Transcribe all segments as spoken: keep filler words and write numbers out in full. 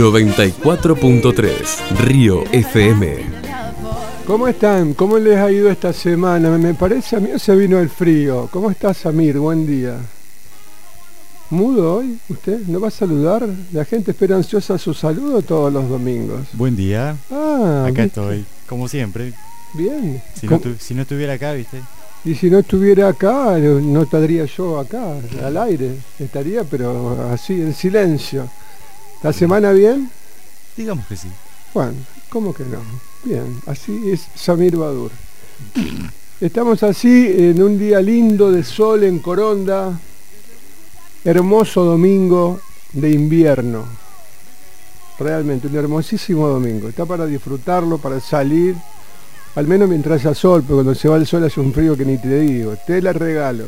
noventa y cuatro punto tres Río F M. ¿Cómo están? ¿Cómo les ha ido esta semana? Me parece a mí se vino el frío. ¿Cómo estás, Samir? Buen día. ¿Mudo hoy? ¿Usted no va a saludar? La gente espera ansiosa su saludo todos los domingos. Buen día. Ah, acá ¿viste? estoy, como siempre. Bien. Si no, tu, si no estuviera acá, ¿viste? Y si no estuviera acá, no estaría yo acá, al aire. Estaría, pero así, en silencio. ¿La semana bien? Digamos que sí. Bueno, ¿cómo que no? Bien, así es Samir Badur. Estamos así en un día lindo de sol en Coronda. Hermoso domingo de invierno. Realmente un hermosísimo domingo. Está para disfrutarlo, para salir. Al menos mientras haya sol, porque cuando se va el sol hace un frío que ni te digo. Te la regalo.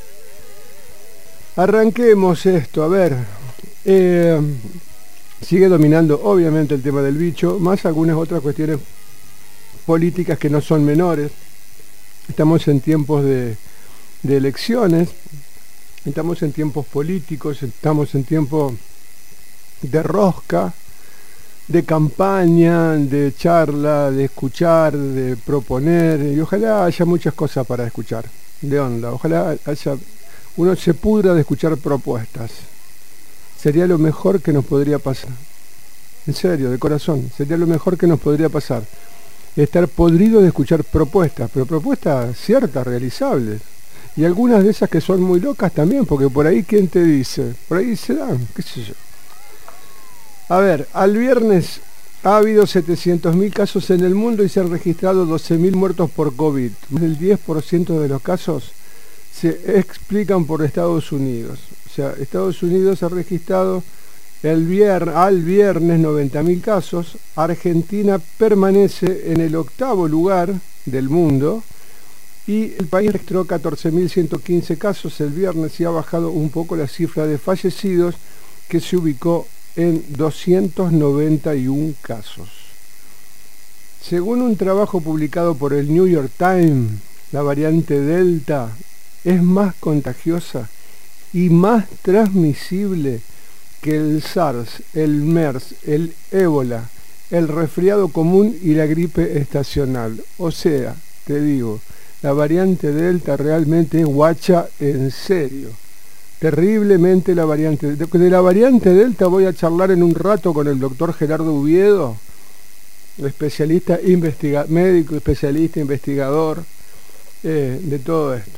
Arranquemos esto, a ver. Eh, sigue dominando obviamente el tema del bicho, más algunas otras cuestiones políticas que no son menores. Estamos en tiempos de, de elecciones, estamos en tiempos políticos, estamos en tiempos de rosca, de campaña, de charla, de escuchar, de proponer, y ojalá haya muchas cosas para escuchar, de onda, ojalá haya, uno se pudra de escuchar propuestas, sería lo mejor que nos podría pasar, en serio, de corazón, sería lo mejor que nos podría pasar, estar podrido de escuchar propuestas, pero propuestas ciertas, realizables, y algunas de esas que son muy locas también, porque por ahí, ¿quién te dice? Por ahí se dan, qué sé yo. A ver, al viernes ha habido setecientos mil casos en el mundo y se han registrado doce mil muertos por COVID. El diez por ciento de los casos se explican por Estados Unidos. O sea, Estados Unidos ha registrado el vier, al viernes noventa mil casos. Argentina permanece en el octavo lugar del mundo y el país registró catorce mil ciento quince casos el viernes y ha bajado un poco la cifra de fallecidos, que se ubicó en doscientos noventa y uno casos. Según un trabajo publicado por el New York Times, la variante Delta es más contagiosa y más transmisible que el SARS, el MERS, el ébola, el resfriado común y la gripe estacional. O sea, te digo, la variante Delta realmente es guacha en serio. Terriblemente la variante. De, de la variante Delta voy a charlar en un rato con el doctor Gerardo Uviedo, especialista, investiga, médico, especialista, investigador eh, de todo esto.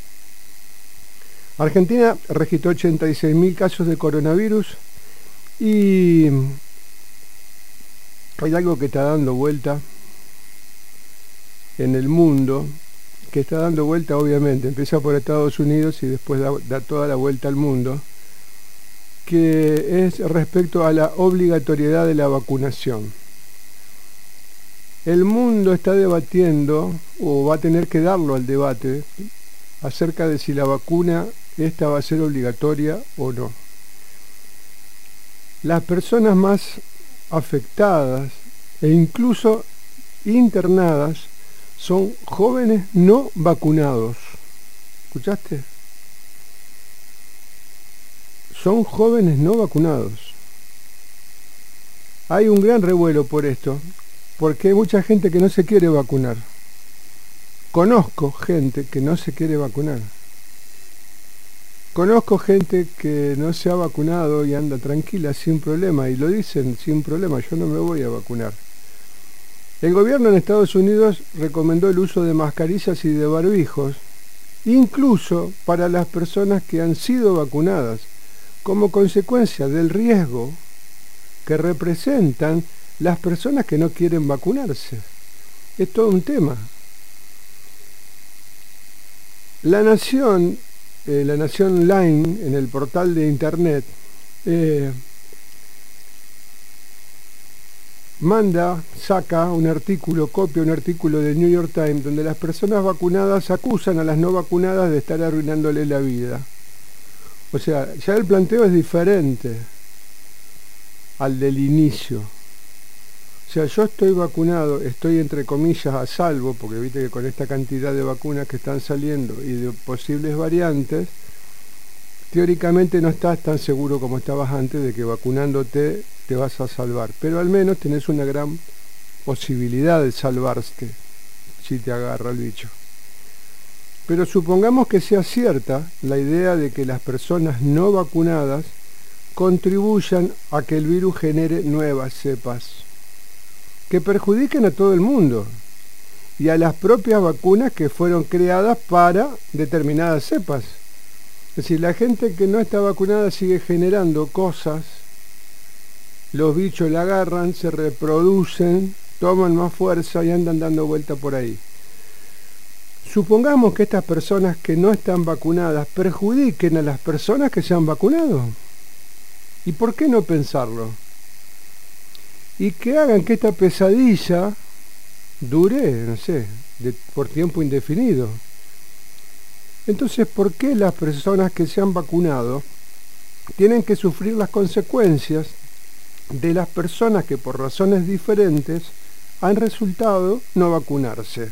Argentina registró ochenta y seis mil casos de coronavirus y hay algo que está dando vuelta en el mundo, que está dando vuelta obviamente, empieza por Estados Unidos y después da, da toda la vuelta al mundo, que es respecto a la obligatoriedad de la vacunación. El mundo está debatiendo, o va a tener que darlo al debate, acerca de si la vacuna esta va a ser obligatoria o no. Las personas más afectadas e incluso internadas son jóvenes no vacunados. ¿Escuchaste? Son jóvenes no vacunados. Hay un gran revuelo por esto, porque hay mucha gente que no se quiere vacunar. Conozco gente que no se quiere vacunar. Conozco gente que no se ha vacunado y anda tranquila, sin problema, y lo dicen sin problema, yo no me voy a vacunar. El gobierno en Estados Unidos recomendó el uso de mascarillas y de barbijos, incluso para las personas que han sido vacunadas, como consecuencia del riesgo que representan las personas que no quieren vacunarse. Es todo un tema. La Nación, eh, la Nación Online, en el portal de internet, eh, manda, saca un artículo, copia un artículo del New York Times, donde las personas vacunadas acusan a las no vacunadas de estar arruinándole la vida. O sea, ya el planteo es diferente al del inicio. O sea, yo estoy vacunado, estoy entre comillas a salvo, porque viste que con esta cantidad de vacunas que están saliendo y de posibles variantes, teóricamente no estás tan seguro como estabas antes de que vacunándote te vas a salvar, pero al menos tenés una gran posibilidad de salvarte si te agarra el bicho. Pero supongamos que sea cierta la idea de que las personas no vacunadas contribuyan a que el virus genere nuevas cepas que perjudiquen a todo el mundo y a las propias vacunas que fueron creadas para determinadas cepas. Es decir, la gente que no está vacunada sigue generando cosas, los bichos la agarran, se reproducen, toman más fuerza y andan dando vuelta por ahí. Supongamos que estas personas que no están vacunadas perjudiquen a las personas que se han vacunado. ¿Y por qué no pensarlo? Y que hagan que esta pesadilla dure, no sé, de, por tiempo indefinido. Entonces, ¿por qué las personas que se han vacunado tienen que sufrir las consecuencias de las personas que por razones diferentes han resultado no vacunarse?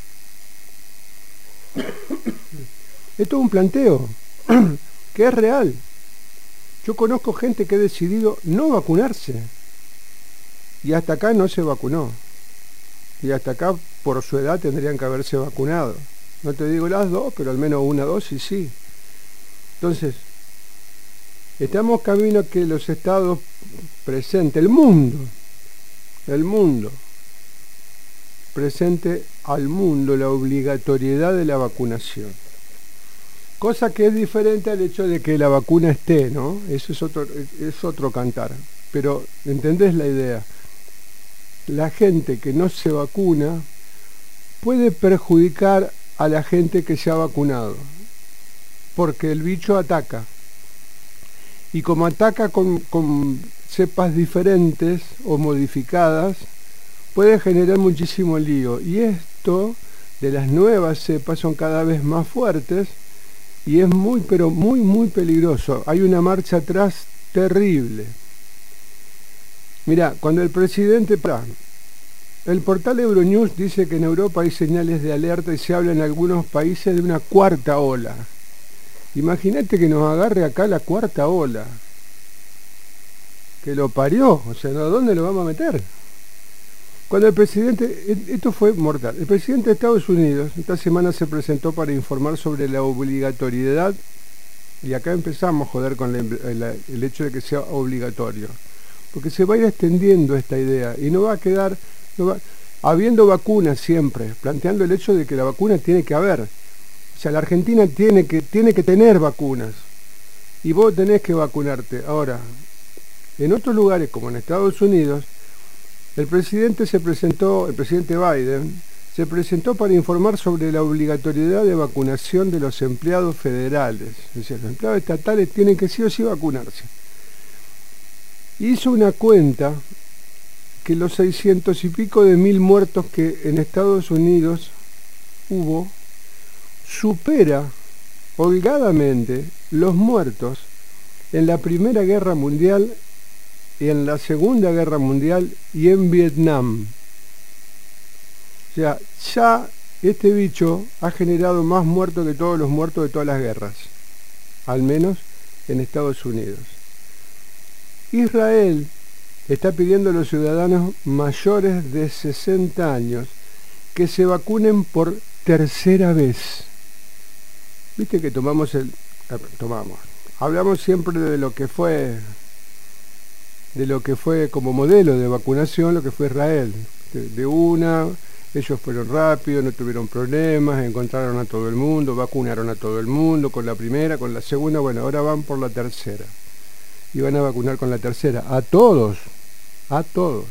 Esto es un planteo que es real. Yo conozco gente que ha decidido no vacunarse y hasta acá no se vacunó. Y hasta acá por su edad tendrían que haberse vacunado. No te digo las dos, pero al menos una dosis sí. Entonces, estamos camino a que los estados presente, el mundo, el mundo, presente al mundo la obligatoriedad de la vacunación. Cosa que es diferente al hecho de que la vacuna esté, ¿no? Eso es otro, es otro cantar. Pero, ¿entendés la idea? La gente que no se vacuna puede perjudicar a la gente que se ha vacunado, porque el bicho ataca. Y como ataca con, con cepas diferentes o modificadas, puede generar muchísimo lío. Y esto de las nuevas cepas son cada vez más fuertes y es muy, pero muy, muy peligroso. Hay una marcha atrás terrible. Mirá, cuando el presidente... El portal Euronews dice que en Europa hay señales de alerta y se habla en algunos países de una cuarta ola. Imagínate que nos agarre acá la cuarta ola. Que lo parió, o sea, ¿dónde lo vamos a meter? Cuando el presidente, esto fue mortal, el presidente de Estados Unidos esta semana se presentó para informar sobre la obligatoriedad, y acá empezamos a joder con el, el, el hecho de que sea obligatorio, porque se va a ir extendiendo esta idea y no va a quedar, no va, habiendo vacunas siempre, planteando el hecho de que la vacuna tiene que haber, o sea, la Argentina tiene que, tiene que tener vacunas, y vos tenés que vacunarte. Ahora, en otros lugares como en Estados Unidos, el presidente se presentó, el presidente Biden, se presentó para informar sobre la obligatoriedad de vacunación de los empleados federales. Es decir, los empleados estatales tienen que sí o sí vacunarse. Hizo una cuenta que los seiscientos y pico de mil muertos que en Estados Unidos hubo, supera holgadamente los muertos en la Primera Guerra Mundial, y en la Segunda Guerra Mundial y en Vietnam. O sea, ya este bicho ha generado más muertos que todos los muertos de todas las guerras, al menos en Estados Unidos. Israel está pidiendo a los ciudadanos mayores de sesenta años que se vacunen por tercera vez. Viste que tomamos el... tomamos. Hablamos siempre de lo que fue... de lo que fue como modelo de vacunación, lo que fue Israel. De, de una, ellos fueron rápidos, no tuvieron problemas, encontraron a todo el mundo, vacunaron a todo el mundo con la primera, con la segunda, bueno, ahora van por la tercera. Y van a vacunar con la tercera. A todos, a todos.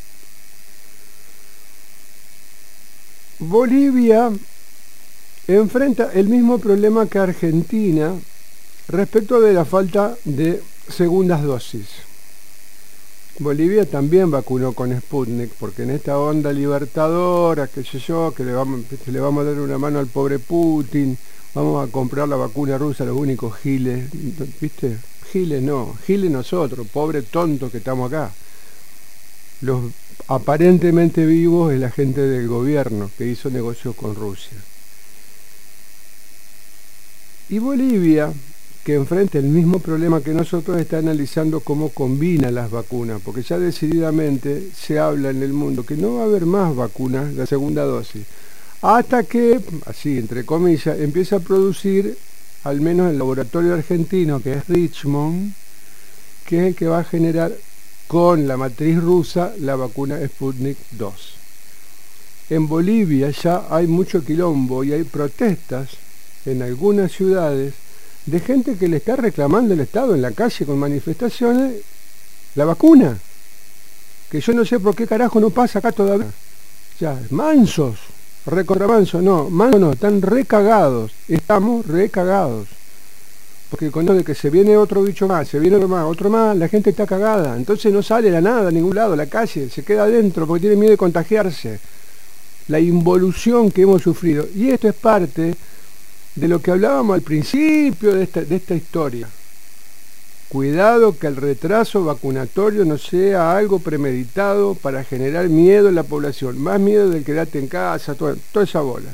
Bolivia enfrenta el mismo problema que Argentina respecto de la falta de segundas dosis. Bolivia también vacunó con Sputnik, porque en esta onda libertadora, qué sé yo, que le vamos, le vamos a dar una mano al pobre Putin, vamos a comprar la vacuna rusa, los únicos giles, ¿viste? Giles no, giles nosotros, pobre tontos que estamos acá. Los aparentemente vivos es la gente del gobierno que hizo negocios con Rusia. Y Bolivia que enfrente el mismo problema que nosotros, está analizando cómo combina las vacunas, porque ya decididamente se habla en el mundo que no va a haber más vacunas de segunda dosis, hasta que, así entre comillas, empieza a producir, al menos el laboratorio argentino, que es Richmond, que es el que va a generar con la matriz rusa la vacuna Sputnik dos. En Bolivia ya hay mucho quilombo y hay protestas en algunas ciudades de gente que le está reclamando al Estado en la calle con manifestaciones la vacuna, que yo no sé por qué carajo no pasa acá todavía. Ya, mansos, recontra mansos, no, mansos no, están recagados, estamos recagados. Porque con lo de que se viene otro bicho más, se viene otro más, otro más, la gente está cagada, entonces no sale a nada, a ningún lado, a la calle, se queda adentro porque tiene miedo de contagiarse. La involución que hemos sufrido, y esto es parte de lo que hablábamos al principio de esta, de esta historia. Cuidado que el retraso vacunatorio no sea algo premeditado para generar miedo en la población, más miedo del quedarte en casa, toda, toda esa bola.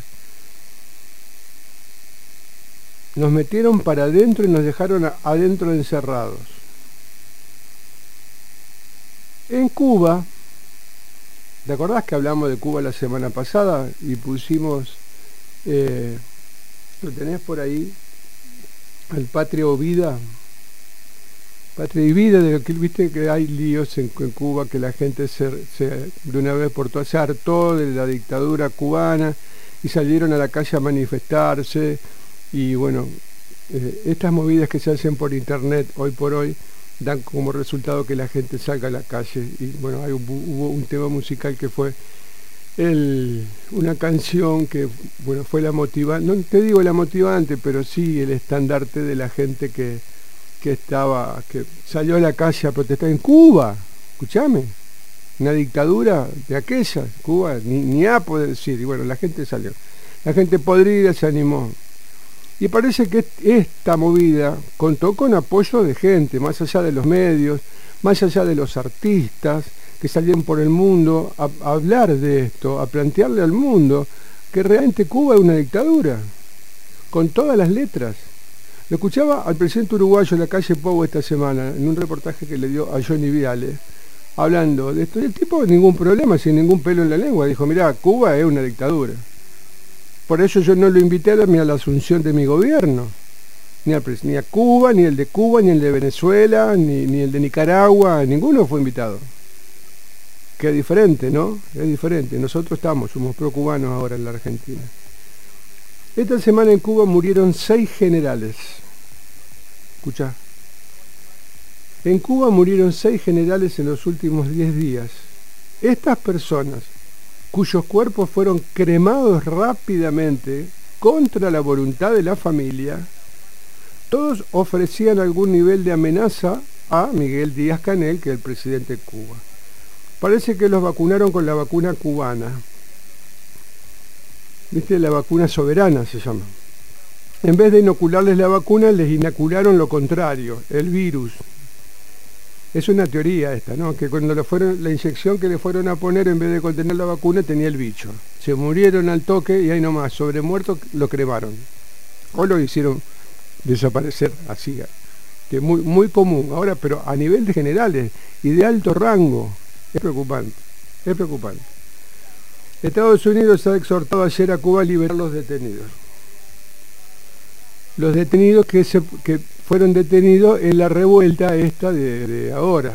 Nos metieron para adentro y nos dejaron adentro encerrados. En Cuba, ¿te acordás que hablamos de Cuba la semana pasada y pusimos, eh, lo tenés por ahí, al Patria o Vida? Patria y Vida, de lo que viste que hay líos en, en Cuba, que la gente se, se, de una vez por todas se hartó de la dictadura cubana y salieron a la calle a manifestarse. Y bueno, eh, estas movidas que se hacen por internet hoy por hoy dan como resultado que la gente salga a la calle. Y bueno, hay, hubo, hubo un tema musical que fue el, una canción que bueno fue la motivante, no te digo la motivante, pero sí el estandarte de la gente que, que estaba, que salió a la calle a protestar en Cuba. Escuchame, una dictadura de aquella, Cuba, ni, ni a poder decir. Y bueno, la gente salió, la gente podrida se animó. Y parece que esta movida contó con apoyo de gente, más allá de los medios, más allá de los artistas que salieron por el mundo a, a hablar de esto, a plantearle al mundo que realmente Cuba es una dictadura, con todas las letras. Lo escuchaba al presidente uruguayo en la calle Pou esta semana, en un reportaje que le dio a Johnny Viale, hablando de esto. Y el tipo, ningún problema, sin ningún pelo en la lengua, dijo, mirá, Cuba es una dictadura. Por eso yo no lo invité a, ni a la asunción de mi gobierno, ni, al, ni a Cuba, ni el de Cuba, ni el de Venezuela, ni, ni el de Nicaragua, ninguno fue invitado. Que es diferente, ¿no? Es diferente. Nosotros estamos, somos pro-cubanos ahora en la Argentina. Esta semana en Cuba murieron seis generales. Escuchá. En Cuba murieron seis generales en los últimos diez días. Estas personas, cuyos cuerpos fueron cremados rápidamente contra la voluntad de la familia, todos ofrecían algún nivel de amenaza a Miguel Díaz-Canel, que es el presidente de Cuba. Parece que los vacunaron con la vacuna cubana. ¿Viste? La vacuna soberana se llama. En vez de inocularles la vacuna, les inocularon lo contrario, el virus. Es una teoría esta, ¿no? Que cuando le fueron, la inyección que le fueron a poner, en vez de contener la vacuna, tenía el bicho. Se murieron al toque y ahí nomás, sobre muerto, lo cremaron. O lo hicieron desaparecer así, que muy, muy común. Ahora, pero a nivel de generales y de alto rango, es preocupante, es preocupante. Estados Unidos ha exhortado ayer a Cuba a liberar los detenidos. Los detenidos que, se, que fueron detenidos en la revuelta esta de, de ahora.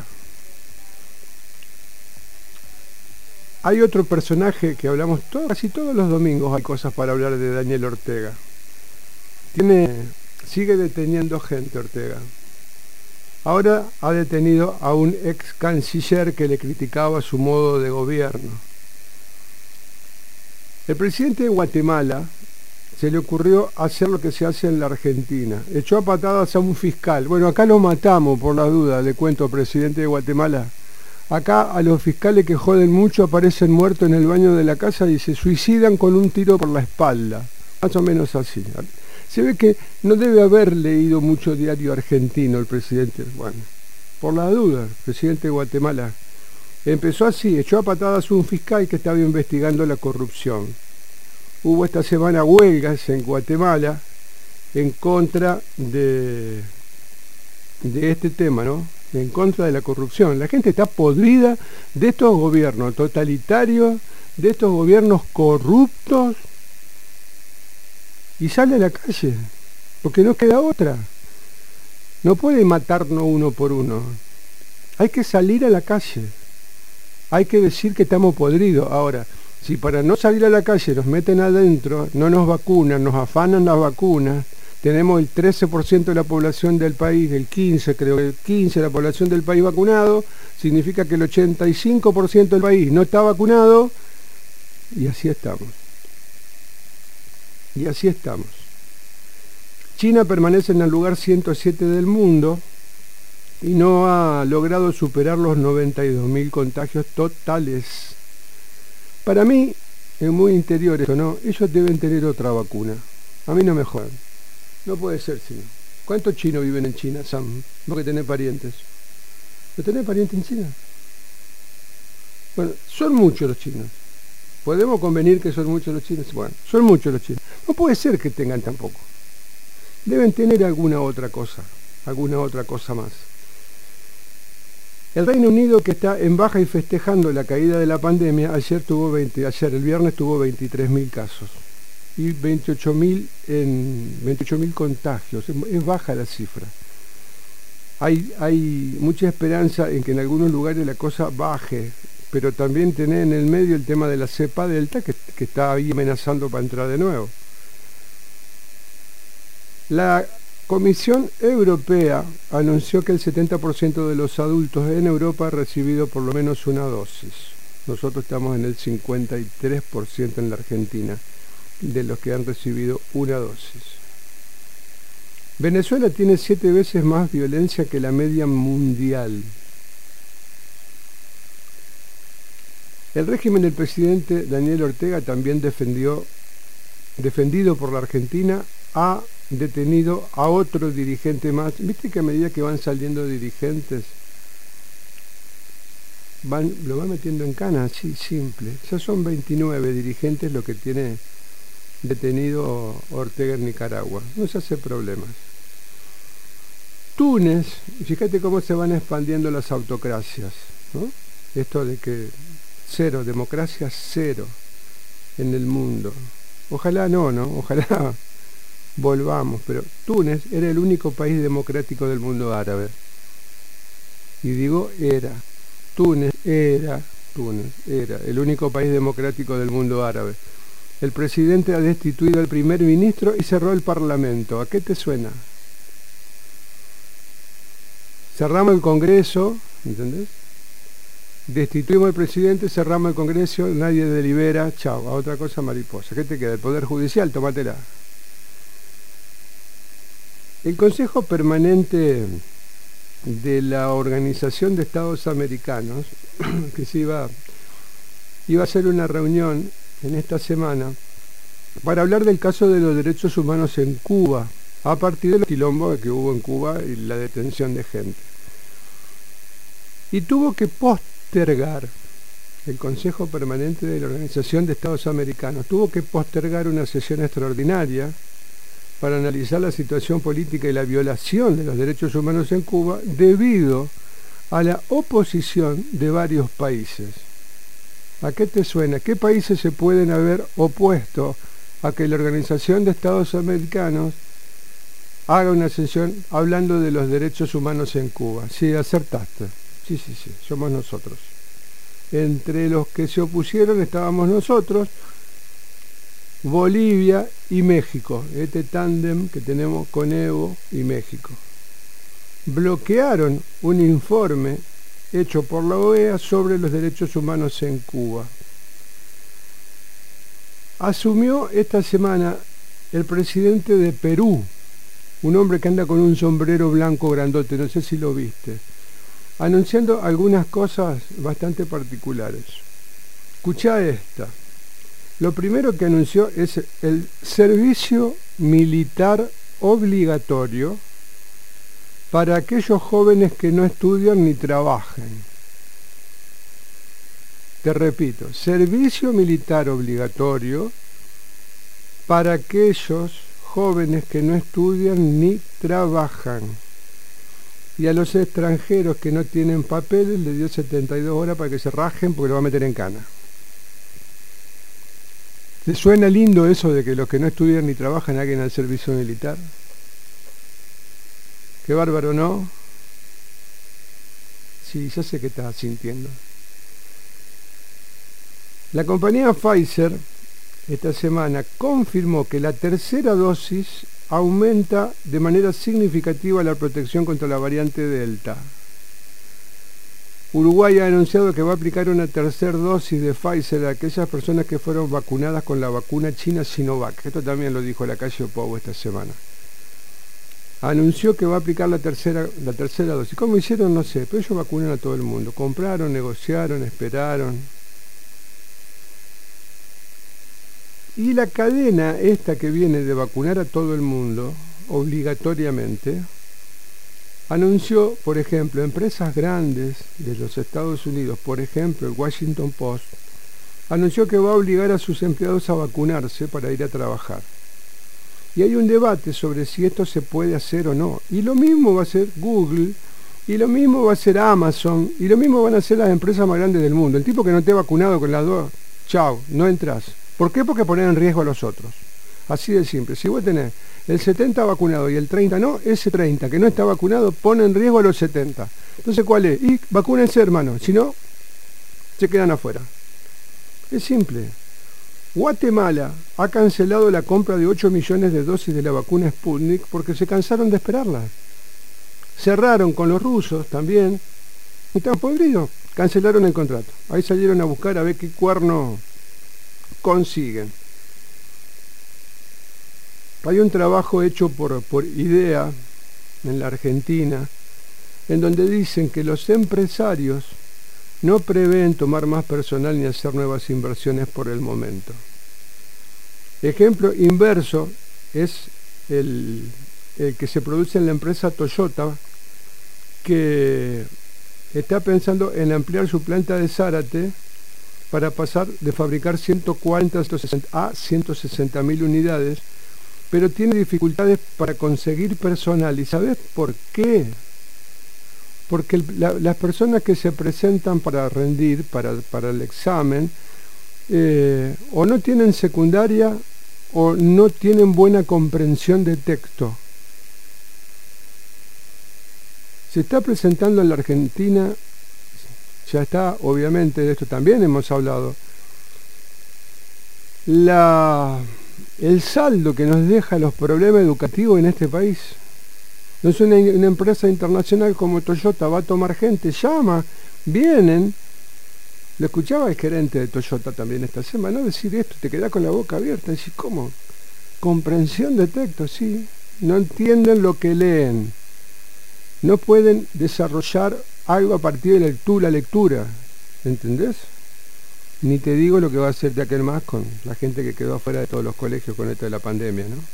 Hay otro personaje que hablamos todo, casi todos los domingos hay cosas para hablar de Daniel Ortega. Tiene, sigue deteniendo gente Ortega. Ahora ha detenido a un ex canciller que le criticaba su modo de gobierno. El presidente de Guatemala se le ocurrió hacer lo que se hace en la Argentina. Echó a patadas a un fiscal. Bueno, acá lo matamos por la duda, le cuento, presidente de Guatemala. Acá a los fiscales que joden mucho aparecen muertos en el baño de la casa y se suicidan con un tiro por la espalda. Más o menos así. Se ve que no debe haber leído mucho diario argentino el presidente. Bueno, por la duda, el presidente de Guatemala empezó así, echó a patadas a un fiscal que estaba investigando la corrupción. Hubo esta semana huelgas en Guatemala en contra de, de este tema, ¿no? En contra de la corrupción. La gente está podrida de estos gobiernos totalitarios, de estos gobiernos corruptos, y sale a la calle, porque no queda otra. No puede matarnos uno por uno. Hay que salir a la calle. Hay que decir que estamos podridos. Ahora, si para no salir a la calle nos meten adentro, no nos vacunan, nos afanan las vacunas, tenemos el trece por ciento de la población del país, el quince, creo que el quince de la población del país vacunado, significa que el ochenta y cinco por ciento del país no está vacunado, y así estamos. Y así estamos. China permanece en el lugar ciento siete del mundo y no ha logrado superar los noventa y dos mil contagios totales. Para mí, es muy interior eso, ¿no? Ellos deben tener otra vacuna. A mí no me jodan. No puede ser, sino. ¿Cuántos chinos viven en China, Sam? Vos que tenés parientes. ¿No tenés parientes en China? Bueno, son muchos los chinos. ¿Podemos convenir que son muchos los chinos? Bueno, son muchos los chinos. No puede ser que tengan tan poco. Deben tener alguna otra cosa, alguna otra cosa más. El Reino Unido, que está en baja y festejando la caída de la pandemia, ayer tuvo veinte, ayer el viernes tuvo veintitrés mil casos y veintiocho mil en veintiocho mil contagios. Es, es baja la cifra. Hay, hay mucha esperanza en que en algunos lugares la cosa baje, pero también tener en el medio el tema de la cepa delta que, que está ahí amenazando para entrar de nuevo. La Comisión Europea anunció que el setenta por ciento de los adultos en Europa ha recibido por lo menos una dosis. Nosotros estamos en el cincuenta y tres por ciento en la Argentina de los que han recibido una dosis. Venezuela tiene siete veces más violencia que la media mundial. El régimen del presidente Daniel Ortega, también defendió, defendido por la Argentina, ha detenido a otro dirigente más. Viste que a medida que van saliendo dirigentes, van, lo van metiendo en cana, así simple. Ya son veintinueve dirigentes lo que tiene detenido Ortega en Nicaragua. No se hace problemas. Túnez, fíjate cómo se van expandiendo las autocracias, ¿no? Esto de que cero, democracia cero en el mundo. Ojalá no, ¿no? Ojalá volvamos, pero Túnez era el único país democrático del mundo árabe. Y digo era. Túnez era, Túnez era el único país democrático del mundo árabe. El presidente ha destituido al primer ministro y cerró el parlamento. ¿A qué te suena? Cerramos el Congreso, ¿entendés? Destituimos al presidente, cerramos el Congreso, nadie delibera, chao, a otra cosa mariposa. ¿Qué te queda? El Poder Judicial, tómatela. El Consejo Permanente de la Organización de Estados Americanos, que se iba, iba a hacer una reunión en esta semana para hablar del caso de los derechos humanos en Cuba, a partir del quilombo que hubo en Cuba y la detención de gente. Y tuvo que postergar, el Consejo Permanente de la Organización de Estados Americanos, tuvo que postergar una sesión extraordinaria para analizar la situación política y la violación de los derechos humanos en Cuba debido a la oposición de varios países. ¿A qué te suena? ¿Qué países se pueden haber opuesto a que la Organización de Estados Americanos haga una sesión hablando de los derechos humanos en Cuba? Sí, acertaste. Sí, sí, sí, somos nosotros. Entre los que se opusieron estábamos nosotros, Bolivia y México, este tándem que tenemos con Evo y México. Bloquearon un informe hecho por la O E A sobre los derechos humanos en Cuba. Asumió esta semana el presidente de Perú, un hombre que anda con un sombrero blanco grandote, no sé si lo viste, anunciando algunas cosas bastante particulares. Escuchá esta. Lo primero que anunció es el servicio militar obligatorio para aquellos jóvenes que no estudian ni trabajan. Te repito, servicio militar obligatorio para aquellos jóvenes que no estudian ni trabajan. Y a los extranjeros que no tienen papeles le dio setenta y dos horas para que se rajen porque lo va a meter en cana. ¿Te suena lindo eso de que los que no estudian ni trabajan hagan al servicio militar? Qué bárbaro, ¿no? Sí, ya sé que estás sintiendo. La compañía Pfizer esta semana confirmó que la tercera dosis aumenta de manera significativa la protección contra la variante Delta. Uruguay ha anunciado que va a aplicar una tercera dosis de Pfizer a aquellas personas que fueron vacunadas con la vacuna china Sinovac. Esto también lo dijo la calle Pou esta semana. Anunció que va a aplicar la tercera, la tercera dosis. ¿Cómo hicieron? No sé, pero ellos vacunan a todo el mundo. Compraron, negociaron, esperaron. Y la cadena esta que viene de vacunar a todo el mundo, obligatoriamente, anunció, por ejemplo, empresas grandes de los Estados Unidos, por ejemplo, el Washington Post, anunció que va a obligar a sus empleados a vacunarse para ir a trabajar. Y hay un debate sobre si esto se puede hacer o no. Y lo mismo va a hacer Google, y lo mismo va a hacer Amazon, y lo mismo van a hacer las empresas más grandes del mundo. El tipo que no esté vacunado con las dos, chao, no entras. ¿Por qué? Porque poner en riesgo a los otros. Así de simple. Si vos tenés el setenta vacunado y el treinta no, ese treinta que no está vacunado pone en riesgo a los setenta. Entonces, ¿cuál es? Y vacúnense, hermano. Si no, se quedan afuera. Es simple. Guatemala ha cancelado la compra de ocho millones de dosis de la vacuna Sputnik porque se cansaron de esperarla. Cerraron con los rusos también. Y están podridos. Cancelaron el contrato. Ahí salieron a buscar a ver qué cuerno consiguen. Hay un trabajo hecho por, por IDEA en la Argentina, en donde dicen que los empresarios no prevén tomar más personal ni hacer nuevas inversiones por el momento. Ejemplo inverso es el, el que se produce en la empresa Toyota, que está pensando en ampliar su planta de Zárate para pasar de fabricar ciento cuarenta a ciento sesenta mil unidades, pero tiene dificultades para conseguir personal. ¿Y sabes por qué? Porque el, la, las personas que se presentan para rendir, para, para el examen, eh, o no tienen secundaria o no tienen buena comprensión de texto. Se está presentando en la Argentina, ya está, obviamente, de esto también hemos hablado, la... el saldo que nos deja los problemas educativos en este país. No es una, una empresa internacional como Toyota, va a tomar gente, llama, vienen. Lo escuchaba el gerente de Toyota también esta semana, ¿no? Decir esto, te quedás con la boca abierta. Decir, ¿cómo? Comprensión de texto, sí. No entienden lo que leen. No pueden desarrollar algo a partir de la lectura, lectura. ¿Entendés? Ni te digo lo que va a hacer de aquel más con la gente que quedó afuera de todos los colegios con esto de la pandemia, ¿no?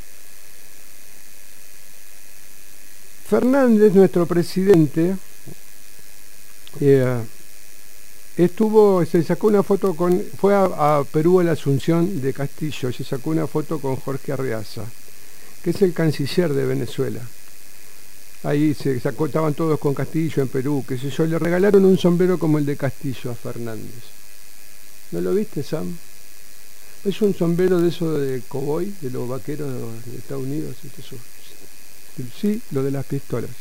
Fernández, nuestro presidente, eh, estuvo, se sacó una foto con, fue a, a Perú a la Asunción de Castillo, se sacó una foto con Jorge Arreaza, que es el canciller de Venezuela. Ahí se sacó, estaban todos con Castillo en Perú, qué sé yo, le regalaron un sombrero como el de Castillo a Fernández. ¿No lo viste, Sam? Es un sombrero de eso de cowboy, de los vaqueros de, de Estados Unidos. Eso. Sí, lo de las pistolas.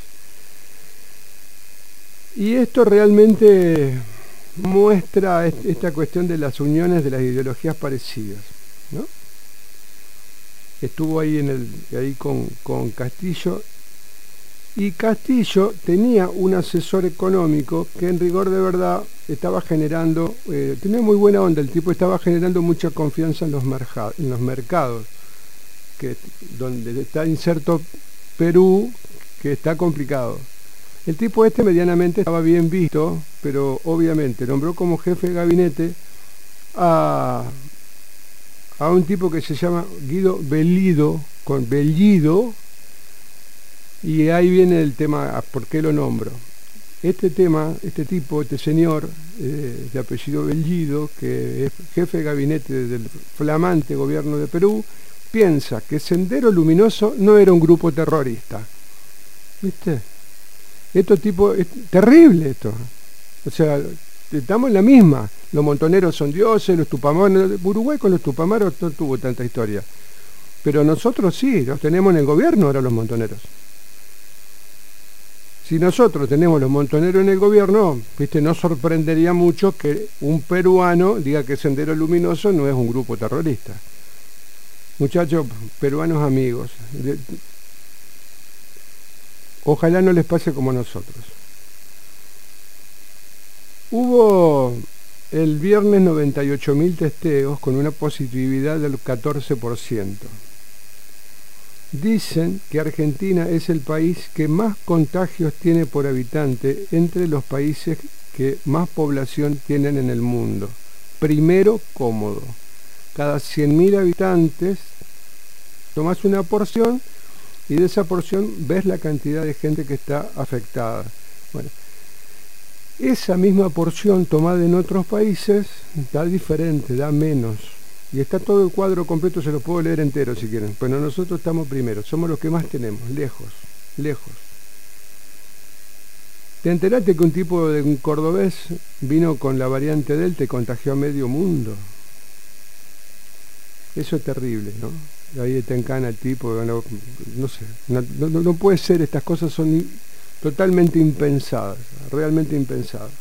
Y esto realmente muestra esta cuestión de las uniones de las ideologías parecidas, ¿no? Estuvo ahí, en el, ahí con, con Castillo. Y Castillo tenía un asesor económico que en rigor de verdad estaba generando, eh, tenía muy buena onda, el tipo estaba generando mucha confianza en los, merja, en los mercados, que, donde está inserto Perú, que está complicado. El tipo este medianamente estaba bien visto, pero obviamente nombró como jefe de gabinete a, a un tipo que se llama Guido Bellido, con Bellido. Y ahí viene el tema, ¿por qué lo nombro? Este tema, este tipo, este señor eh, de apellido Bellido, que es jefe de gabinete del flamante gobierno de Perú, piensa que Sendero Luminoso no era un grupo terrorista. ¿Viste? Esto tipo, es terrible esto. O sea, estamos en la misma. Los montoneros son dioses, los tupamaros. Uruguay con los tupamaros no tuvo tanta historia. Pero nosotros sí, los tenemos en el gobierno ahora los montoneros. Si nosotros tenemos los montoneros en el gobierno, ¿viste? No sorprendería mucho que un peruano diga que Sendero Luminoso no es un grupo terrorista. Muchachos, peruanos amigos, de, ojalá no les pase como a nosotros. Hubo el viernes noventa y ocho mil testeos con una positividad del catorce por ciento. Dicen que Argentina es el país que más contagios tiene por habitante entre los países que más población tienen en el mundo. Primero, cómodo. Cada cien mil habitantes tomás una porción y de esa porción ves la cantidad de gente que está afectada. Bueno, esa misma porción tomada en otros países da diferente, da menos. Y está todo el cuadro completo, se lo puedo leer entero si quieren. Pero nosotros estamos primero, somos los que más tenemos, lejos, lejos. ¿Te enteraste que un tipo de un cordobés vino con la variante Delta y contagió a medio mundo? Eso es terrible, ¿no? Ahí te encana el tipo, no, no sé, no, no, no puede ser, estas cosas son totalmente impensadas, realmente impensadas.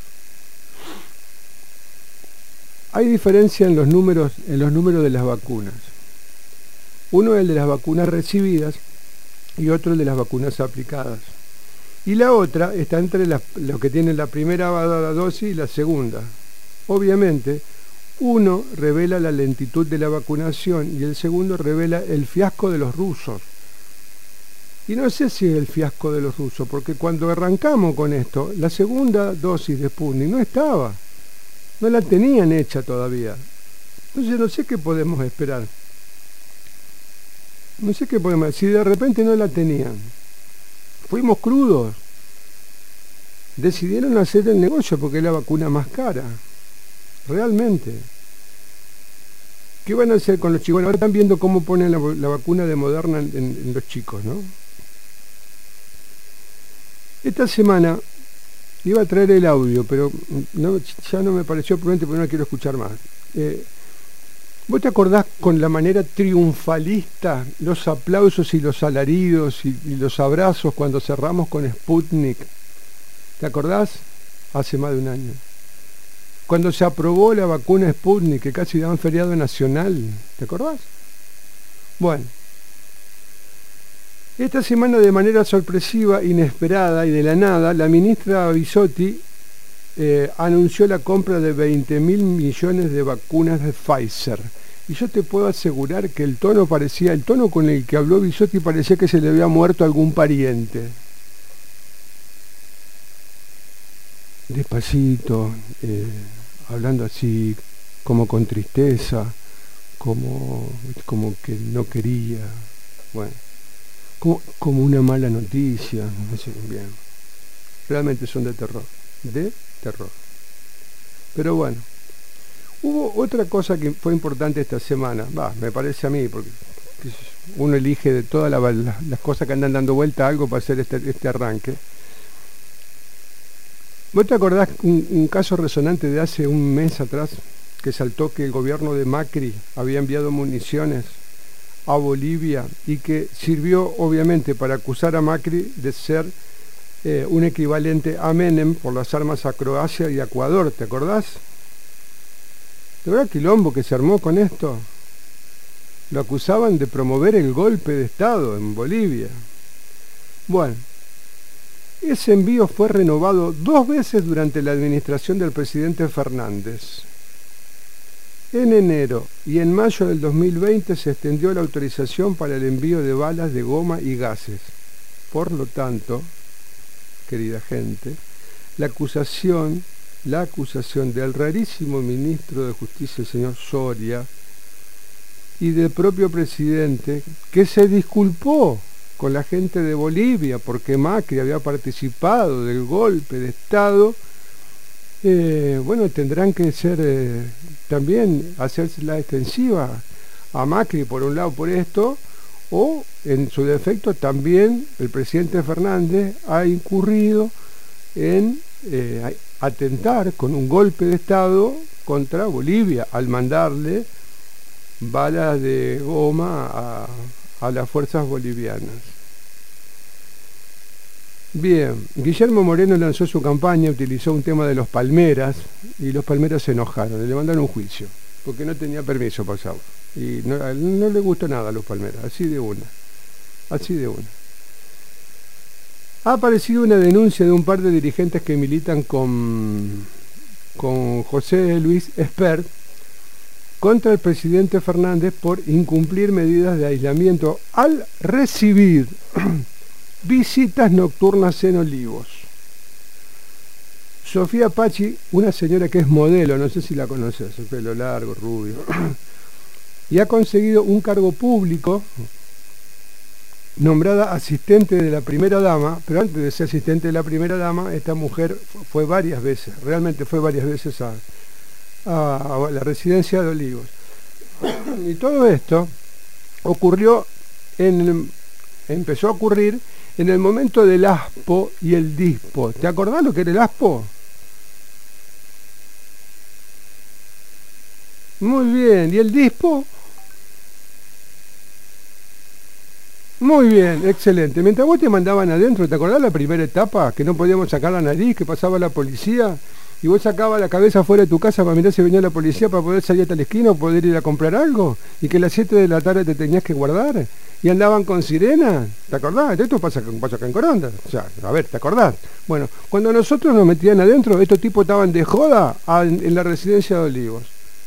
Hay diferencia en los números, en los números de las vacunas. Uno es el de las vacunas recibidas y otro el de las vacunas aplicadas. Y la otra está entre las, los que tienen la primera dosis y la segunda. Obviamente, uno revela la lentitud de la vacunación y el segundo revela el fiasco de los rusos. Y no sé si es el fiasco de los rusos, porque cuando arrancamos con esto, la segunda dosis de Sputnik no estaba. No la tenían hecha todavía. Entonces no sé qué podemos esperar. No sé qué podemos... Si de repente no la tenían. Fuimos crudos. Decidieron hacer el negocio porque es la vacuna más cara. Realmente. ¿Qué van a hacer con los chicos? Bueno, ahora están viendo cómo ponen la, la vacuna de Moderna en, en los chicos, ¿no? Esta semana... iba a traer el audio, pero no, ya no me pareció prudente porque no la quiero escuchar más. Eh, ¿Vos te acordás con la manera triunfalista, los aplausos y los alaridos y, y los abrazos cuando cerramos con Sputnik? ¿Te acordás? Hace más de un año. Cuando se aprobó la vacuna Sputnik, que casi daban feriado nacional. ¿Te acordás? Bueno. Esta semana, de manera sorpresiva, inesperada y de la nada, la ministra Bisotti eh, anunció la compra de veinte mil millones de vacunas de Pfizer. Y yo te puedo asegurar que el tono parecía, el tono con el que habló Bisotti parecía que se le había muerto algún pariente. Despacito, eh, hablando así, como con tristeza, como, como que no quería, bueno. Como, como una mala noticia, no sé bien. Realmente son de terror, de terror. Pero bueno, hubo otra cosa que fue importante esta semana, va, me parece a mí, porque uno elige de todas la, la, las cosas que andan dando vuelta a algo para hacer este, este arranque. ¿Vos te acordás un, un caso resonante de hace un mes atrás que saltó que el gobierno de Macri había enviado municiones a Bolivia y que sirvió obviamente para acusar a Macri de ser eh, un equivalente a Menem por las armas a Croacia y a Ecuador? ¿Te acordás? ¿Te acuerdas el quilombo que se armó con esto? Lo acusaban de promover el golpe de Estado en Bolivia. Bueno, ese envío fue renovado dos veces durante la administración del presidente Fernández. En enero y en mayo del dos mil veinte se extendió la autorización para el envío de balas de goma y gases. Por lo tanto, querida gente, la acusación, la acusación del rarísimo ministro de Justicia, el señor Soria, y del propio presidente, que se disculpó con la gente de Bolivia porque Macri había participado del golpe de Estado, eh, bueno, tendrán que ser eh, también hacerse la extensiva a Macri por un lado por esto, o en su defecto también el presidente Fernández ha incurrido en eh, atentar con un golpe de Estado contra Bolivia al mandarle balas de goma a, a las fuerzas bolivianas. Bien, Guillermo Moreno lanzó su campaña, utilizó un tema de los palmeras y los palmeras se enojaron, le mandaron un juicio porque no tenía permiso para usarlo y no, no le gustó nada a los palmeras, así de una, así de una. Ha aparecido una denuncia de un par de dirigentes que militan con, con José Luis Espert contra el presidente Fernández por incumplir medidas de aislamiento al recibir visitas nocturnas en Olivos. Sofía Pachi, una señora que es modelo, no sé si la conoces, el pelo largo, rubio, y ha conseguido un cargo público, nombrada asistente de la primera dama, pero antes de ser asistente de la primera dama, esta mujer fue varias veces, realmente fue varias veces a, a, a la residencia de Olivos. Y todo esto ocurrió en, empezó a ocurrir en el momento del ASPO y el DISPO. ¿Te acordás lo que era el ASPO? Muy bien. ¿Y el DISPO? Muy bien, excelente. Mientras vos te mandaban adentro, ¿te acordás la primera etapa? Que no podíamos sacar la nariz, que pasaba la policía, y vos sacabas la cabeza fuera de tu casa para mirar si venía la policía para poder salir hasta la esquina o poder ir a comprar algo, y que a las siete de la tarde te tenías que guardar, y andaban con sirena, ¿te acordás? Esto pasa, pasa acá en Coronda, o sea, a ver, ¿te acordás? Bueno, cuando nosotros nos metían adentro, estos tipos estaban de joda en, en la residencia de Olivos.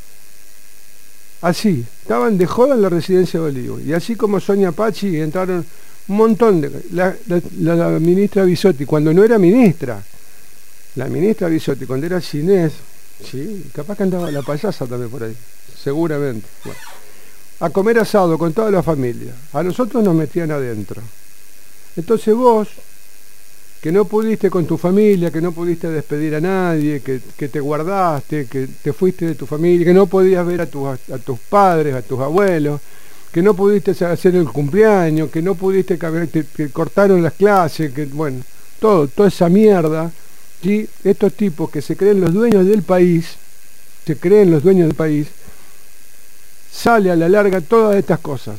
Así, estaban de joda en la residencia de Olivos. Y así como Sonia Pachi entraron un montón de... La, la, la ministra Bisotti, cuando no era ministra, la ministra Bisotti, cuando era Ginés, ¿sí? Capaz que andaba la payasa también por ahí, seguramente. Bueno, a comer asado con toda la familia. A nosotros nos metían adentro. Entonces vos, que no pudiste con tu familia, que no pudiste despedir a nadie, que, que te guardaste, que te fuiste de tu familia, que no podías ver a, tu, a, a tus padres, a tus abuelos, que no pudiste hacer el cumpleaños, que no pudiste, que, que cortaron las clases, que bueno, todo, toda esa mierda, ¿sí? Estos tipos que se creen los dueños del país, se creen los dueños del país, sale a la larga todas estas cosas.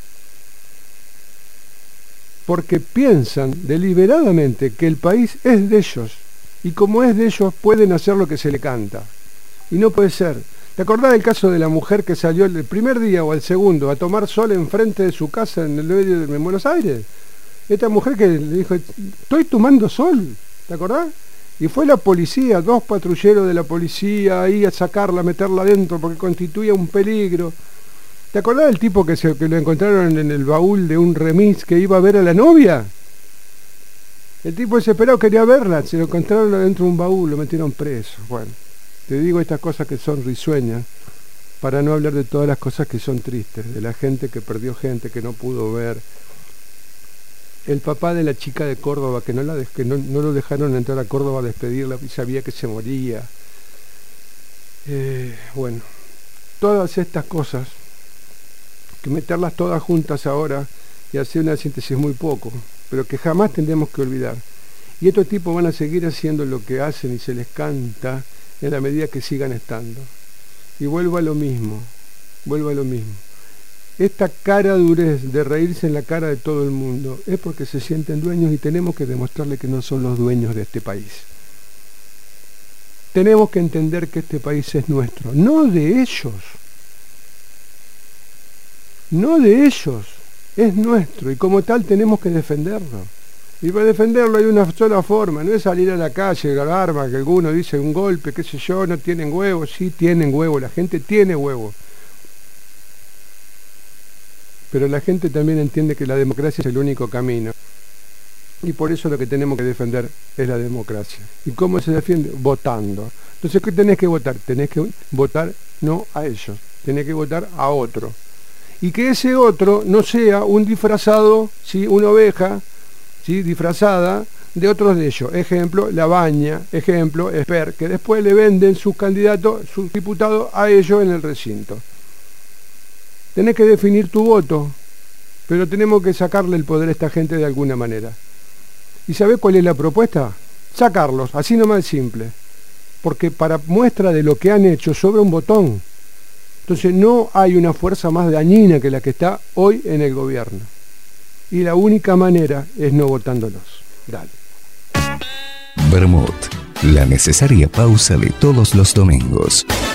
Porque piensan deliberadamente que el país es de ellos, y como es de ellos pueden hacer lo que se le canta, y no puede ser. ¿Te acordás del caso de la mujer que salió el primer día o el segundo a tomar sol enfrente de su casa en el medio de Buenos Aires? Esta mujer que le dijo, estoy tomando sol, ¿te acordás? Y fue la policía, dos patrulleros de la policía ahí a sacarla, a meterla adentro porque constituía un peligro. ¿Te acordás del tipo que, se, que lo encontraron en el baúl de un remis que iba a ver a la novia? El tipo desesperado quería verla, se lo encontraron dentro de un baúl, lo metieron preso. Bueno, te digo estas cosas que son risueñas, para no hablar de todas las cosas que son tristes, de la gente que perdió gente, que no pudo ver. El papá de la chica de Córdoba, que no, la de, que no, no lo dejaron entrar a Córdoba a despedirla y sabía que se moría. Eh, bueno, todas estas cosas, que meterlas todas juntas ahora y hacer una síntesis muy poco, pero que jamás tendremos que olvidar. Y estos tipos van a seguir haciendo lo que hacen y se les canta en la medida que sigan estando. Y vuelvo a lo mismo, vuelvo a lo mismo. Esta cara durez de reírse en la cara de todo el mundo es porque se sienten dueños y tenemos que demostrarle que no son los dueños de este país. Tenemos que entender que este país es nuestro, no de ellos. No de ellos, es nuestro y como tal tenemos que defenderlo. Y para defenderlo hay una sola forma, no es salir a la calle, con armas, que alguno dice un golpe, qué sé yo, no tienen huevos, sí tienen huevo, la gente tiene huevo. Pero la gente también entiende que la democracia es el único camino. Y por eso lo que tenemos que defender es la democracia. ¿Y cómo se defiende? Votando. Entonces, ¿qué tenés que votar? Tenés que votar no a ellos, tenés que votar a otro. Y que ese otro no sea un disfrazado, ¿sí? Una oveja, ¿sí? Disfrazada de otros de ellos. Ejemplo, Labaña, ejemplo, Esper, que después le venden sus candidatos, sus diputados a ellos en el recinto. tenés que definir tu voto, pero tenemos que sacarle el poder a esta gente de alguna manera. ¿Y sabés cuál es la propuesta? Sacarlos, así nomás es simple. Porque para muestra de lo que han hecho sobra un botón. Entonces no hay una fuerza más dañina que la que está hoy en el gobierno. Y la única manera es no votándolos. Dale. Bermud, la necesaria pausa de todos los domingos.